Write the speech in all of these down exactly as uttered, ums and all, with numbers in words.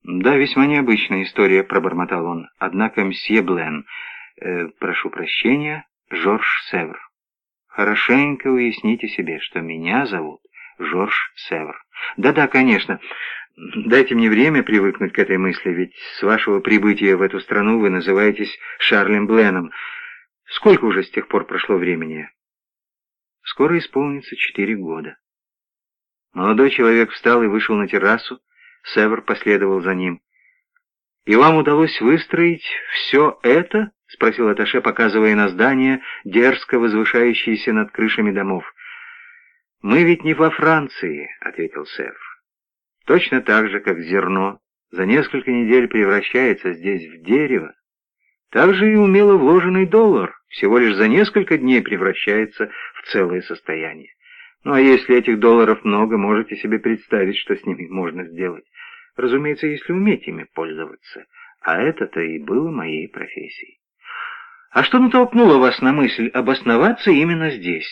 «Да, весьма необычная история», — пробормотал он. «Однако, мсье Блен, э, прошу прощения, Жорж Севр. Хорошенько уясните себе, что меня зовут Жорж Севр. Да-да, конечно. Дайте мне время привыкнуть к этой мысли, ведь с вашего прибытия в эту страну вы называетесь Шарлем Бленом. Сколько уже с тех пор прошло времени?» «Скоро исполнится четыре года». Молодой человек встал и вышел на террасу. Севр последовал за ним. «И вам удалось выстроить все это?» — спросил атташе, показывая на здания, дерзко возвышающиеся над крышами домов. «Мы ведь не во Франции», — ответил Севр. «Точно так же, как зерно за несколько недель превращается здесь в дерево, так же и умело вложенный доллар всего лишь за несколько дней превращается в целое состояние. Ну а если этих долларов много, можете себе представить, что с ними можно сделать. Разумеется, если уметь ими пользоваться. А это-то и было моей профессией». «А что натолкнуло вас на мысль обосноваться именно здесь?»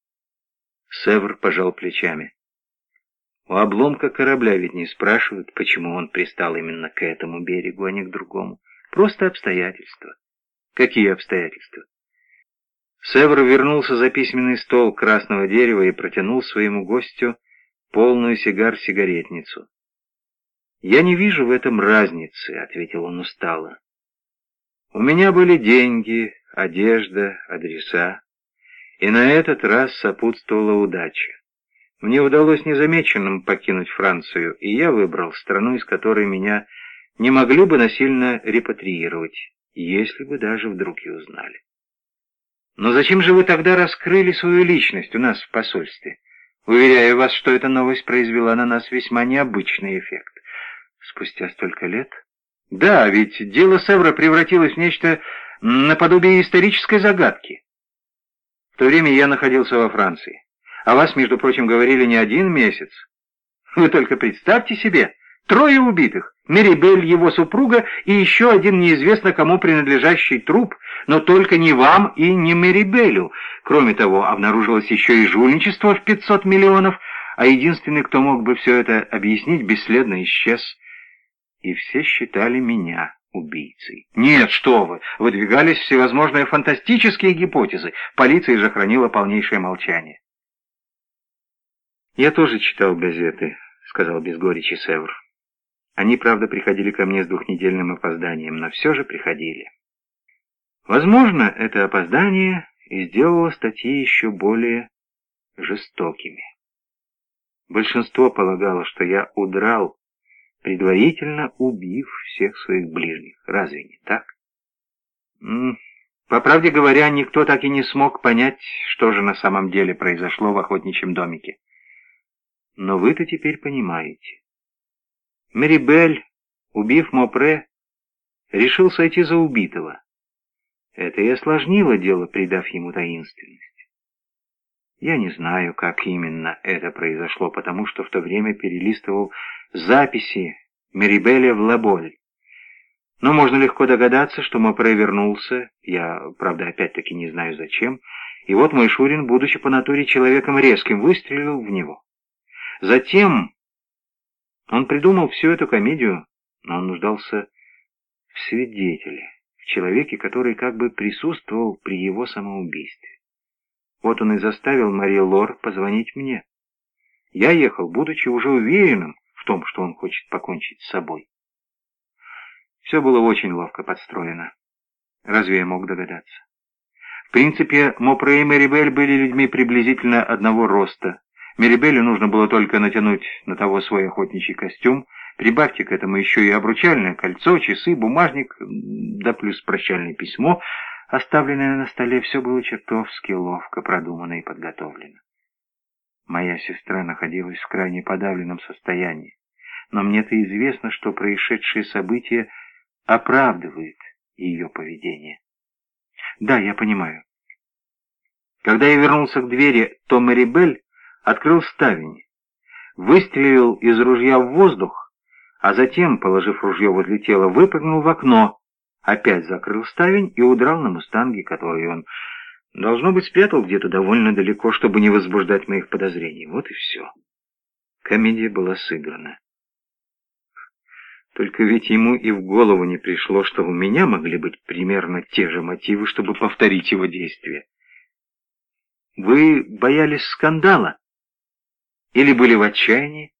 Севр пожал плечами. «У обломка корабля ведь не спрашивают, почему он пристал именно к этому берегу, а не к другому. Просто обстоятельства». «Какие обстоятельства?» Севр вернулся за письменный стол красного дерева и протянул своему гостю полную сигар-сигаретницу. «Я не вижу в этом разницы», — ответил он устало. «У меня были деньги, одежда, адреса, и на этот раз сопутствовала удача. Мне удалось незамеченным покинуть Францию, и я выбрал страну, из которой меня не могли бы насильно репатриировать, если бы даже вдруг и узнали». «Но зачем же вы тогда раскрыли свою личность у нас в посольстве? Уверяю вас, что эта новость произвела на нас весьма необычный эффект». «Спустя столько лет?» «Да, ведь дело Севра превратилось в нечто наподобие исторической загадки. В то время я находился во Франции. О вас, между прочим, говорили не один месяц. Вы только представьте себе, трое убитых, Мерибель, его супруга и еще один неизвестно кому принадлежащий труп, но только не вам и не Мерибелю. Кроме того, обнаружилось еще и жульничество в пятьсот миллионов, а единственный, кто мог бы все это объяснить, бесследно исчез. И все считали меня убийцей. Нет, что вы, выдвигались всевозможные фантастические гипотезы, полиция же хранила полнейшее молчание». «Я тоже читал газеты», — сказал без горечи Севр. «Они, правда, приходили ко мне с двухнедельным опозданием, но все же приходили. Возможно, это опоздание и сделало статьи еще более жестокими. Большинство полагало, что я удрал, предварительно убив всех своих ближних. Разве не так? М -м, по правде говоря, никто так и не смог понять, что же на самом деле произошло в охотничьем домике. Но вы-то теперь понимаете. Мерибель, убив Мопре, решил сойти за убитого. Это и осложнило дело, придав ему таинственность. Я не знаю, как именно это произошло, потому что в то время перелистывал записи Мерибеля в Лаболь. Но можно легко догадаться, что Мопре вернулся, я, правда, опять-таки не знаю зачем, и вот мой Шурин, будучи по натуре человеком резким, выстрелил в него. Затем он придумал всю эту комедию, но он нуждался в свидетеле, в человеке, который как бы присутствовал при его самоубийстве. Вот он и заставил Мари Лор позвонить мне. Я ехал, будучи уже уверенным в том, что он хочет покончить с собой. Все было очень ловко подстроено. Разве я мог догадаться? В принципе, Мопре и Мерибель были людьми приблизительно одного роста. Мерибелю нужно было только натянуть на того свой охотничий костюм, прибавьте к этому еще и обручальное кольцо, часы, бумажник, да плюс прощальное письмо, оставленное на столе. Все было чертовски ловко продумано и подготовлено. Моя сестра находилась в крайне подавленном состоянии, но мне-то известно, что происшедшие события оправдывают ее поведение. Да, я понимаю. Когда я вернулся к двери, то Мерибель открыл ставень, выстрелил из ружья в воздух, а затем, положив ружье возле тела, выпрыгнул в окно, опять закрыл ставень и удрал на мустанге, который он, должно быть, спрятал где-то довольно далеко, чтобы не возбуждать моих подозрений. Вот и все. Комедия была сыграна. Только ведь ему и в голову не пришло, что у меня могли быть примерно те же мотивы, чтобы повторить его действия. Вы боялись скандала? Или были в отчаянии?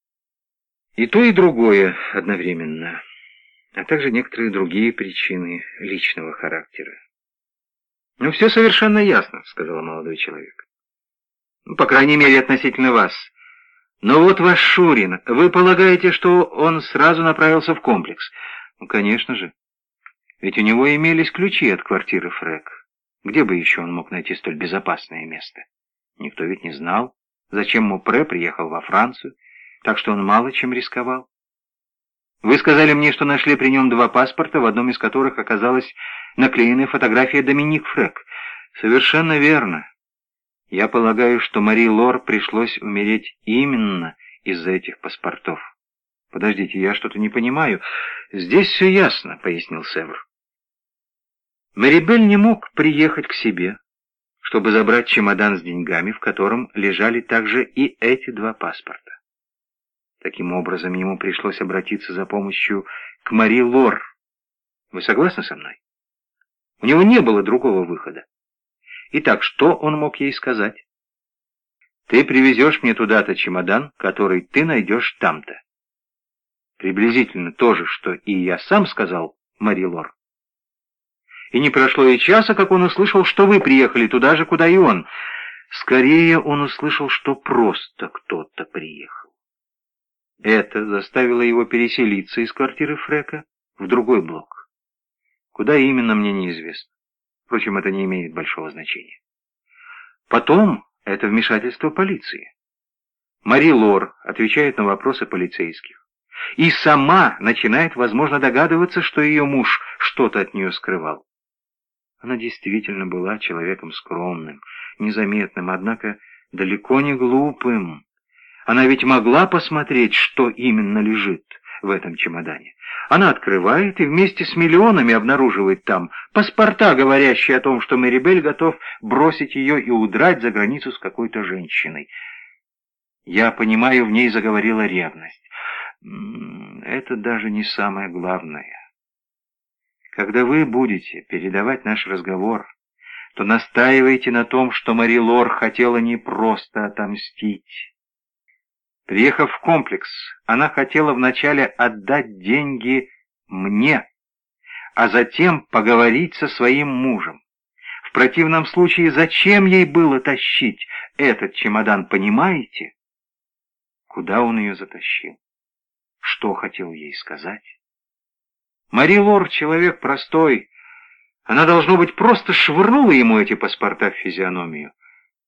И то, и другое одновременно, а также некоторые другие причины личного характера. «Ну, все совершенно ясно», — сказал молодой человек. «Ну, по крайней мере, относительно вас. Но вот ваш Шурин, вы полагаете, что он сразу направился в комплекс?» «Ну, конечно же. Ведь у него имелись ключи от квартиры Фрэк. Где бы еще он мог найти столь безопасное место? Никто ведь не знал, зачем Мопре приехал во Францию, так что он мало чем рисковал. Вы сказали мне, что нашли при нем два паспорта, в одном из которых оказалась наклеенная фотография Доминик Фрэк. Совершенно верно. Я полагаю, что Мари Лор пришлось умереть именно из-за этих паспортов. Подождите, я что-то не понимаю. Здесь все ясно, пояснил Севр. Марибель не мог приехать к себе, чтобы забрать чемодан с деньгами, в котором лежали также и эти два паспорта. Таким образом, ему пришлось обратиться за помощью к Мари Лор. Вы согласны со мной? У него не было другого выхода. Итак, что он мог ей сказать? Ты привезешь мне туда-то чемодан, который ты найдешь там-то. Приблизительно то же, что и я сам сказал Мари Лор. И не прошло и часа, как он услышал, что вы приехали туда же, куда и он. Скорее, он услышал, что просто кто-то приехал. Это заставило его переселиться из квартиры Фрэка в другой блок. Куда именно, мне неизвестно. Впрочем, это не имеет большого значения. Потом это вмешательство полиции. Мари Лор отвечает на вопросы полицейских. И сама начинает, возможно, догадываться, что ее муж что-то от нее скрывал. Она действительно была человеком скромным, незаметным, однако далеко не глупым. Она ведь могла посмотреть, что именно лежит в этом чемодане. Она открывает и вместе с миллионами обнаруживает там паспорта, говорящие о том, что Марибель готов бросить ее и удрать за границу с какой-то женщиной. Я понимаю, в ней заговорила ревность. Это даже не самое главное. Когда вы будете передавать наш разговор, то настаивайте на том, что Мари Лор хотела не просто отомстить. Приехав в комплекс, она хотела вначале отдать деньги мне, а затем поговорить со своим мужем. В противном случае зачем ей было тащить этот чемодан, понимаете? Куда он ее затащил? Что хотел ей сказать? Мари Лор человек простой. Она, должно быть, просто швырнула ему эти паспорта в физиономию.